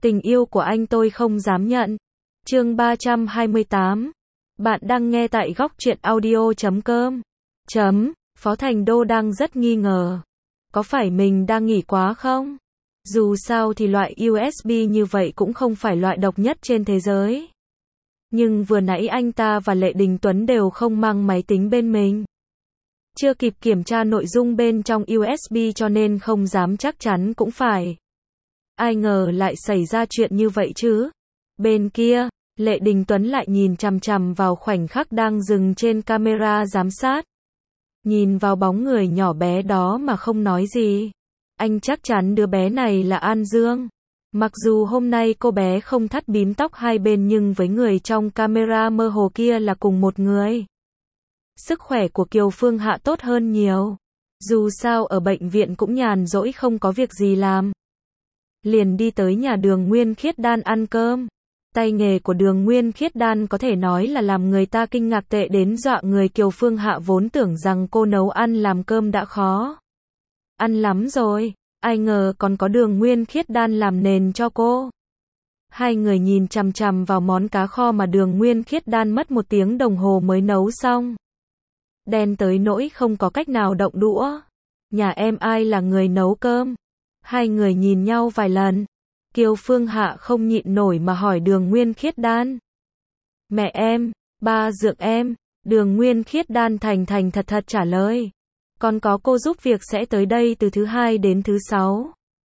Tình yêu của anh tôi không dám nhận. Chương 328. Bạn đang nghe tại góc truyện audio.com. Phó Thành Đô đang rất nghi ngờ. Có phải mình đang nghỉ quá không? Dù sao thì loại USB như vậy cũng không phải loại độc nhất trên thế giới. Nhưng vừa nãy anh ta và Lệ Đình Tuấn đều không mang máy tính bên mình. Chưa kịp kiểm tra nội dung bên trong USB cho nên không dám chắc chắn cũng phải. Ai ngờ lại xảy ra chuyện như vậy chứ. Bên kia, Lệ Đình Tuấn lại nhìn chằm chằm vào khoảnh khắc đang dừng trên camera giám sát. Nhìn vào bóng người nhỏ bé đó mà không nói gì. Anh chắc chắn đứa bé này là An Dương. Mặc dù hôm nay cô bé không thắt bím tóc hai bên nhưng với người trong camera mơ hồ kia là cùng một người. Sức khỏe của Kiều Phương Hạ tốt hơn nhiều. Dù sao ở bệnh viện cũng nhàn rỗi không có việc gì làm. Liền đi tới nhà Đường Nguyên Khiết Đan ăn cơm. Tay nghề của Đường Nguyên Khiết Đan có thể nói là làm người ta kinh ngạc tệ đến dọa người. Kiều Phương Hạ vốn tưởng rằng cô nấu ăn làm cơm đã khó ăn lắm rồi, ai ngờ còn có Đường Nguyên Khiết Đan làm nền cho cô. Hai người nhìn chằm chằm vào món cá kho mà Đường Nguyên Khiết Đan mất 1 tiếng đồng hồ mới nấu xong. Đen tới nỗi không có cách nào động đũa. Nhà em ai là người nấu cơm? Hai người nhìn nhau vài lần. Kiều Phương Hạ không nhịn nổi mà hỏi Đường Nguyên Khiết Đan. Mẹ em, ba dượng em. Đường Nguyên Khiết Đan thành thành thật thật trả lời. Còn có cô giúp việc sẽ tới đây từ thứ 2 đến thứ 6.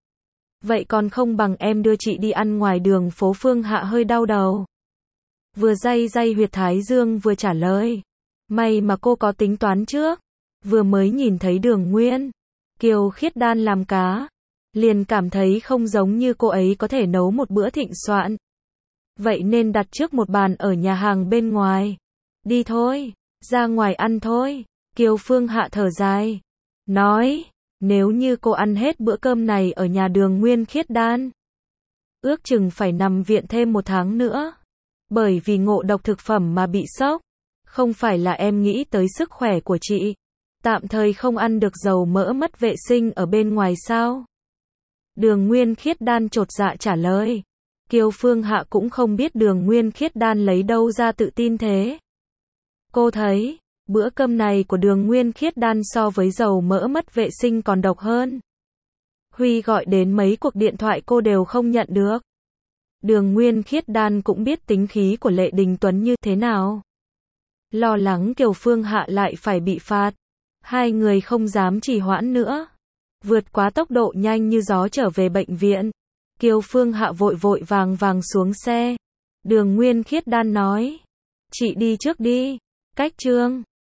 Vậy còn không bằng em đưa chị đi ăn ngoài đường phố. Phương Hạ hơi đau đầu. Vừa day day huyệt thái dương vừa trả lời. May mà cô có tính toán trước. Vừa mới nhìn thấy Đường Nguyên Kiều Khiết Đan làm cá, liền cảm thấy không giống như cô ấy có thể nấu một bữa thịnh soạn. Vậy nên đặt trước một bàn ở nhà hàng bên ngoài. Đi thôi, ra ngoài ăn thôi. Kiều Phương Hạ thở dài, nói, nếu như cô ăn hết bữa cơm này ở nhà Đường Nguyên Khiết Đan, ước chừng phải nằm viện thêm 1 tháng nữa. Bởi vì ngộ độc thực phẩm mà bị sốc. Không phải là em nghĩ tới sức khỏe của chị. Tạm thời không ăn được dầu mỡ mất vệ sinh ở bên ngoài sao? Đường Nguyên Khiết Đan chột dạ trả lời. Kiều Phương Hạ cũng không biết Đường Nguyên Khiết Đan lấy đâu ra tự tin thế. Cô thấy, bữa cơm này của Đường Nguyên Khiết Đan so với dầu mỡ mất vệ sinh còn độc hơn. Huy gọi đến mấy cuộc điện thoại cô đều không nhận được. Đường Nguyên Khiết Đan cũng biết tính khí của Lệ Đình Tuấn như thế nào. Lo lắng Kiều Phương Hạ lại phải bị phạt. Hai người không dám trì hoãn nữa. Vượt quá tốc độ nhanh như gió trở về bệnh viện. Kiều Phương Hạ vội vội vàng vàng xuống xe. Đường Nguyên Khiết Đan nói. Chị đi trước đi. Cách Trương